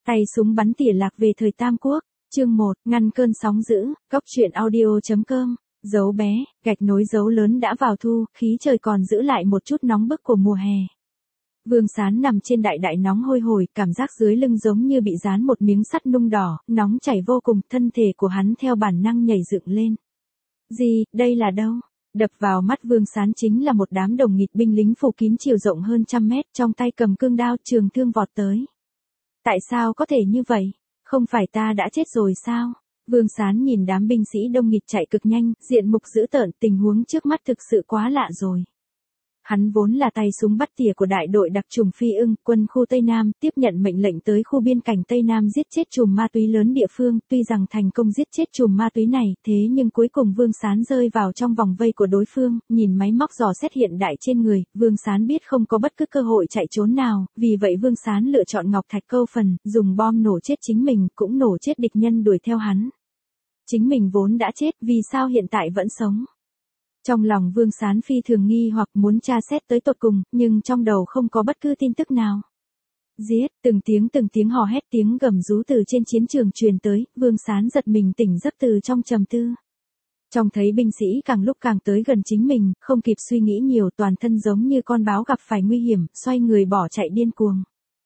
Tay súng bắn tỉa lạc về thời Tam Quốc, chương 1, ngăn cơn sóng dữ, góc truyện audio.com, dấu bé, gạch nối dấu lớn đã vào thu, khí trời còn giữ lại một chút nóng bức của mùa hè. Vương Sán nằm trên đại đại nóng hôi hổi, cảm giác dưới lưng giống như bị dán một miếng sắt nung đỏ, nóng chảy vô cùng, thân thể của hắn theo bản năng nhảy dựng lên. Gì, đây là đâu? Đập vào mắt Vương Sán chính là một đám đồng nghịt binh lính phủ kín chiều rộng hơn trăm mét, trong tay cầm cương đao trường thương vọt tới. Tại sao có thể như vậy? Không phải ta đã chết rồi sao? Vương Sán nhìn đám binh sĩ đông nghịt chạy cực nhanh, diện mục dữ tợn, tình huống trước mắt thực sự quá lạ rồi. Hắn vốn là tay súng bắt tỉa của đại đội đặc chủng Phi Ưng, quân khu Tây Nam, tiếp nhận mệnh lệnh tới khu biên cảnh Tây Nam giết chết chùm ma túy lớn địa phương, tuy rằng thành công giết chết chùm ma túy này, thế nhưng cuối cùng Vương Sán rơi vào trong vòng vây của đối phương, nhìn máy móc dò xét hiện đại trên người, Vương Sán biết không có bất cứ cơ hội chạy trốn nào, vì vậy Vương Sán lựa chọn ngọc thạch câu phần, dùng bom nổ chết chính mình, cũng nổ chết địch nhân đuổi theo hắn. Chính mình vốn đã chết, vì sao hiện tại vẫn sống? Trong lòng Vương Sán phi thường nghi hoặc muốn tra xét tới tột cùng, nhưng trong đầu không có bất cứ tin tức nào. Giết, từng tiếng hò hét, tiếng gầm rú từ trên chiến trường truyền tới, Vương Sán giật mình tỉnh giấc từ trong trầm tư. Trông thấy binh sĩ càng lúc càng tới gần chính mình, không kịp suy nghĩ nhiều, toàn thân giống như con báo gặp phải nguy hiểm, xoay người bỏ chạy điên cuồng.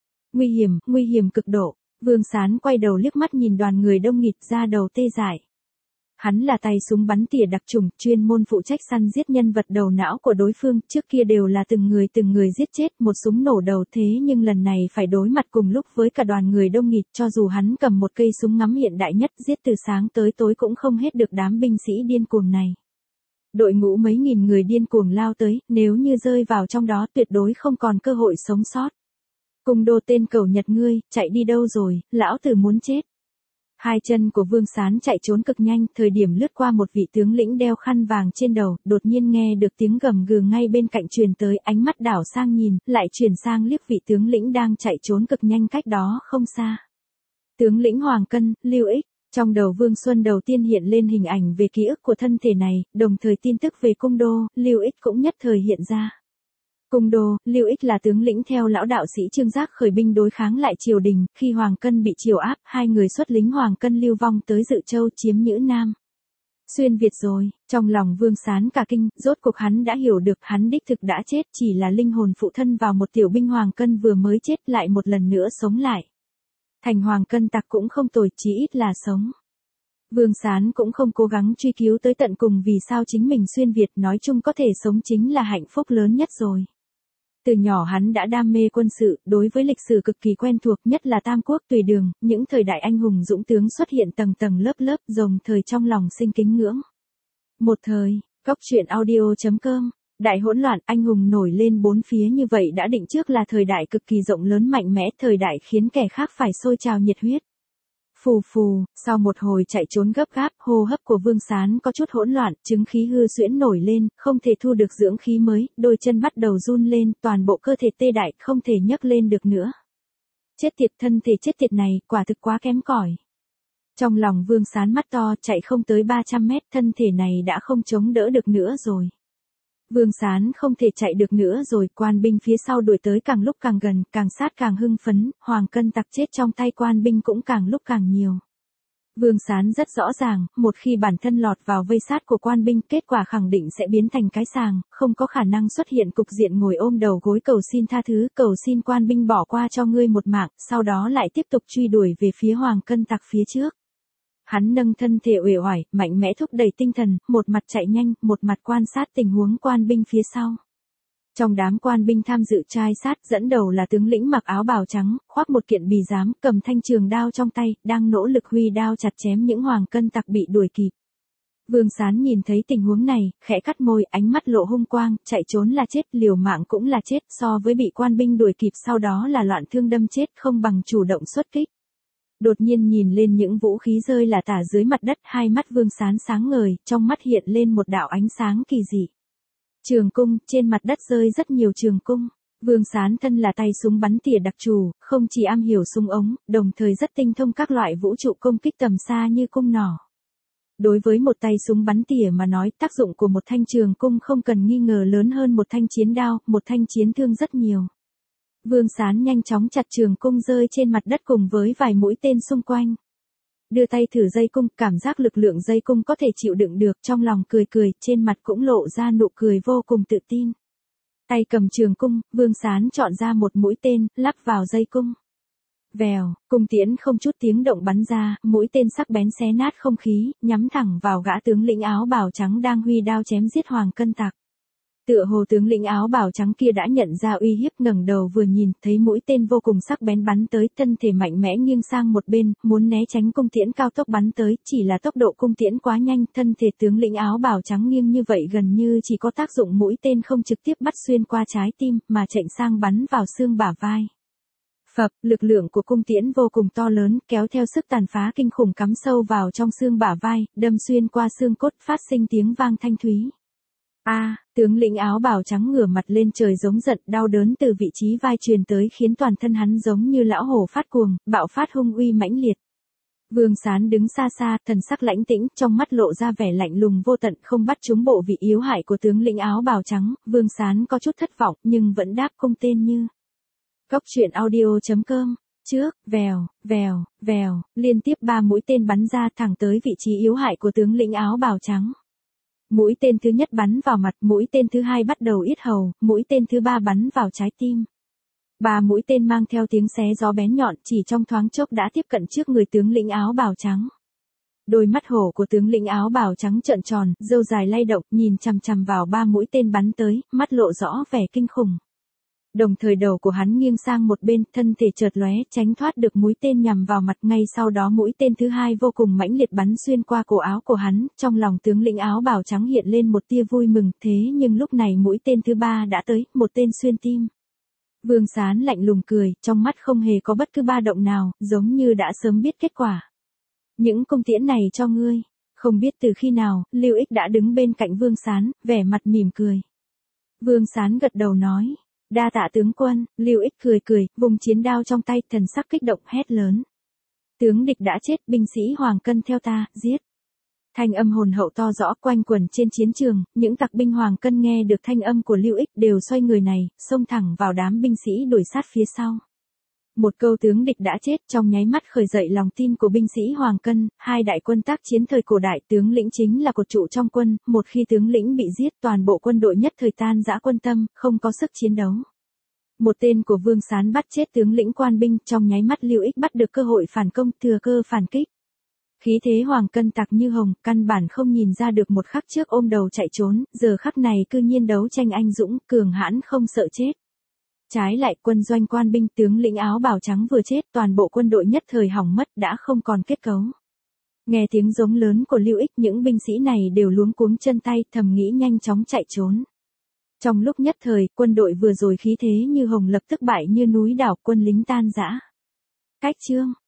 Nguy hiểm cực độ, Vương Sán quay đầu liếc mắt nhìn đoàn người đông nghịt ra đầu tê dại. Hắn là tay súng bắn tỉa đặc chủng, chuyên môn phụ trách săn giết nhân vật đầu não của đối phương, trước kia đều là từng người giết chết, một súng nổ đầu, thế nhưng lần này phải đối mặt cùng lúc với cả đoàn người đông nghịt, cho dù hắn cầm một cây súng ngắm hiện đại nhất, giết từ sáng tới tối cũng không hết được đám binh sĩ điên cuồng này. Đội ngũ mấy nghìn người điên cuồng lao tới, nếu như rơi vào trong đó tuyệt đối không còn cơ hội sống sót. Cung Đô tên cẩu Nhật ngươi, chạy đi đâu rồi, lão tử muốn chết. Hai chân của Vương Sán chạy trốn cực nhanh, thời điểm lướt qua một vị tướng lĩnh đeo khăn vàng trên đầu, đột nhiên nghe được tiếng gầm gừ ngay bên cạnh truyền tới, ánh mắt đảo sang nhìn, lại chuyển sang liếc vị tướng lĩnh đang chạy trốn cực nhanh cách đó không xa. Tướng lĩnh Hoàng Cân, Lưu Ích, trong đầu Vương Xuân đầu tiên hiện lên hình ảnh về ký ức của thân thể này, đồng thời tin tức về Cung Đô, Lưu Ích cũng nhất thời hiện ra. Cung Đô, Lưu Ích là tướng lĩnh theo lão đạo sĩ Trương Giác khởi binh đối kháng lại triều đình, khi Hoàng Cân bị triều áp, hai người xuất lính Hoàng Cân lưu vong tới Dự Châu chiếm Nhữ Nam. Xuyên Việt rồi, trong lòng Vương Sán cả kinh, rốt cuộc hắn đã hiểu được hắn đích thực đã chết, chỉ là linh hồn phụ thân vào một tiểu binh Hoàng Cân vừa mới chết lại một lần nữa sống lại. Thành Hoàng Cân tặc cũng không tồi, chí ít là sống. Vương Sán cũng không cố gắng truy cứu tới tận cùng vì sao chính mình xuyên Việt, nói chung có thể sống chính là hạnh phúc lớn nhất rồi. Từ nhỏ hắn đã đam mê quân sự, đối với lịch sử cực kỳ quen thuộc, nhất là Tam Quốc Tùy Đường, những thời đại anh hùng dũng tướng xuất hiện tầng tầng lớp lớp, đồng thời trong lòng sinh kính ngưỡng. Một thời, góc truyện audio.com, đại hỗn loạn, anh hùng nổi lên bốn phía như vậy đã định trước là thời đại cực kỳ rộng lớn mạnh mẽ, thời đại khiến kẻ khác phải sôi trào nhiệt huyết. Phù phù, sau một hồi chạy trốn gấp gáp, hô hấp của Vương Sán có chút hỗn loạn, chứng khí hư suyễn nổi lên, không thể thu được dưỡng khí mới, đôi chân bắt đầu run lên, toàn bộ cơ thể tê đại, không thể nhấc lên được nữa. Chết tiệt, thân thể chết tiệt này, quả thực quá kém cỏi. Trong lòng Vương Sán mắt to, chạy không tới 300 mét, thân thể này đã không chống đỡ được nữa rồi. Vương Sán không thể chạy được nữa rồi, quan binh phía sau đuổi tới càng lúc càng gần, càng sát càng hưng phấn, Hoàng Cân tặc chết trong tay quan binh cũng càng lúc càng nhiều. Vương Sán rất rõ ràng, một khi bản thân lọt vào vây sát của quan binh, kết quả khẳng định sẽ biến thành cái sàng, không có khả năng xuất hiện cục diện ngồi ôm đầu gối cầu xin tha thứ, cầu xin quan binh bỏ qua cho ngươi một mạng, sau đó lại tiếp tục truy đuổi về phía Hoàng Cân tặc phía trước. Hắn nâng thân thể uể oải, mạnh mẽ thúc đẩy tinh thần, một mặt chạy nhanh, một mặt quan sát tình huống quan binh phía sau. Trong đám quan binh tham dự trai sát, dẫn đầu là tướng lĩnh mặc áo bào trắng, khoác một kiện bì giám, cầm thanh trường đao trong tay, đang nỗ lực huy đao chặt chém những Hoàng Cân tặc bị đuổi kịp. Vương Sán nhìn thấy tình huống này, khẽ cắt môi, ánh mắt lộ hung quang, chạy trốn là chết, liều mạng cũng là chết, so với bị quan binh đuổi kịp sau đó là loạn thương đâm chết, không bằng chủ động xuất kích. Đột nhiên nhìn lên những vũ khí rơi là tả dưới mặt đất, hai mắt Vương Sán sáng ngời, trong mắt hiện lên một đạo ánh sáng kỳ dị. Trường cung, trên mặt đất rơi rất nhiều trường cung. Vương Sán thân là tay súng bắn tỉa đặc trù, không chỉ am hiểu súng ống, đồng thời rất tinh thông các loại vũ trụ công kích tầm xa như cung nỏ. Đối với một tay súng bắn tỉa mà nói, tác dụng của một thanh trường cung không cần nghi ngờ lớn hơn một thanh chiến đao, một thanh chiến thương rất nhiều. Vương Sán nhanh chóng chặt trường cung rơi trên mặt đất cùng với vài mũi tên xung quanh. Đưa tay thử dây cung, cảm giác lực lượng dây cung có thể chịu đựng được, trong lòng cười cười, trên mặt cũng lộ ra nụ cười vô cùng tự tin. Tay cầm trường cung, Vương Sán chọn ra một mũi tên, lắp vào dây cung. Vèo, cung tiễn không chút tiếng động bắn ra, mũi tên sắc bén xé nát không khí, nhắm thẳng vào gã tướng lĩnh áo bào trắng đang huy đao chém giết Hoàng Cân Tặc. Tựa hồ tướng lĩnh áo bào trắng kia đã nhận ra uy hiếp, ngẩng đầu vừa nhìn, thấy mũi tên vô cùng sắc bén bắn tới, thân thể mạnh mẽ nghiêng sang một bên, muốn né tránh cung tiễn cao tốc bắn tới, chỉ là tốc độ cung tiễn quá nhanh, thân thể tướng lĩnh áo bào trắng nghiêng như vậy gần như chỉ có tác dụng mũi tên không trực tiếp bắt xuyên qua trái tim, mà chệnh sang bắn vào xương bả vai. Phập, lực lượng của cung tiễn vô cùng to lớn, kéo theo sức tàn phá kinh khủng cắm sâu vào trong xương bả vai, đâm xuyên qua xương cốt, phát sinh tiếng vang thanh thúy. Tướng lĩnh áo bào trắng ngửa mặt lên trời giống giận, đau đớn từ vị trí vai truyền tới khiến toàn thân hắn giống như lão hổ phát cuồng, bạo phát hung uy mãnh liệt. Vương Sán đứng xa xa, thần sắc lãnh tĩnh, trong mắt lộ ra vẻ lạnh lùng vô tận, không bắt trúng bộ vị yếu hại của tướng lĩnh áo bào trắng. Vương Sán có chút thất vọng, nhưng vẫn đáp cung tên như. Cốc truyện audio.com. Trước, vèo, vèo, vèo, liên tiếp 3 mũi tên bắn ra thẳng tới vị trí yếu hại của tướng lĩnh áo bào trắng. Mũi tên thứ nhất bắn vào mặt, mũi tên thứ hai bắt đầu yết hầu, mũi tên thứ ba bắn vào trái tim. 3 mũi tên mang theo tiếng xé gió bén nhọn, chỉ trong thoáng chốc đã tiếp cận trước người tướng lĩnh áo bào trắng. Đôi mắt hổ của tướng lĩnh áo bào trắng trợn tròn, râu dài lay động, nhìn chằm chằm vào 3 mũi tên bắn tới, mắt lộ rõ vẻ kinh khủng. Đồng thời đầu của hắn nghiêng sang một bên, thân thể chợt lóe, tránh thoát được mũi tên nhằm vào mặt, ngay sau đó mũi tên thứ hai vô cùng mãnh liệt bắn xuyên qua cổ áo của hắn, trong lòng tướng lĩnh áo bào trắng hiện lên một tia vui mừng, thế nhưng lúc này mũi tên thứ ba đã tới, một tên xuyên tim. Vương Sán lạnh lùng cười, trong mắt không hề có bất cứ ba động nào, giống như đã sớm biết kết quả. Những cung tiễn này cho ngươi. Không biết từ khi nào, Lưu Ích đã đứng bên cạnh Vương Sán, vẻ mặt mỉm cười. Vương Sán gật đầu nói. Đa tạ tướng quân. Lưu Ích cười cười, vùng chiến đao trong tay, thần sắc kích động, hét lớn. Tướng địch đã chết, binh sĩ Hoàng Cân theo ta, giết. Thanh âm hồn hậu to rõ quanh quẩn trên chiến trường, những tặc binh Hoàng Cân nghe được thanh âm của Lưu Ích đều xoay người này, xông thẳng vào đám binh sĩ đuổi sát phía sau. Một câu tướng địch đã chết trong nháy mắt khởi dậy lòng tin của binh sĩ Hoàng Cân, hai đại quân tác chiến thời cổ đại, tướng lĩnh chính là cột trụ trong quân, một khi tướng lĩnh bị giết toàn bộ quân đội nhất thời tan rã quân tâm, không có sức chiến đấu. Một tên của Vương Sán bắt chết tướng lĩnh quan binh, trong nháy mắt Lưu Ích bắt được cơ hội phản công, thừa cơ phản kích. Khí thế Hoàng Cân tặc như hồng, căn bản không nhìn ra được một khắc trước ôm đầu chạy trốn, giờ khắc này cư nhiên đấu tranh anh dũng, cường hãn không sợ chết. Trái lại quân doanh quan binh tướng lĩnh áo bào trắng vừa chết, toàn bộ quân đội nhất thời hỏng mất, đã không còn kết cấu. Nghe tiếng giống lớn của Lưu Ích, những binh sĩ này đều luống cuống chân tay, thầm nghĩ nhanh chóng chạy trốn. Trong lúc nhất thời, quân đội vừa rồi khí thế như hồng lập tức bại như núi đảo, quân lính tan rã. Cách chương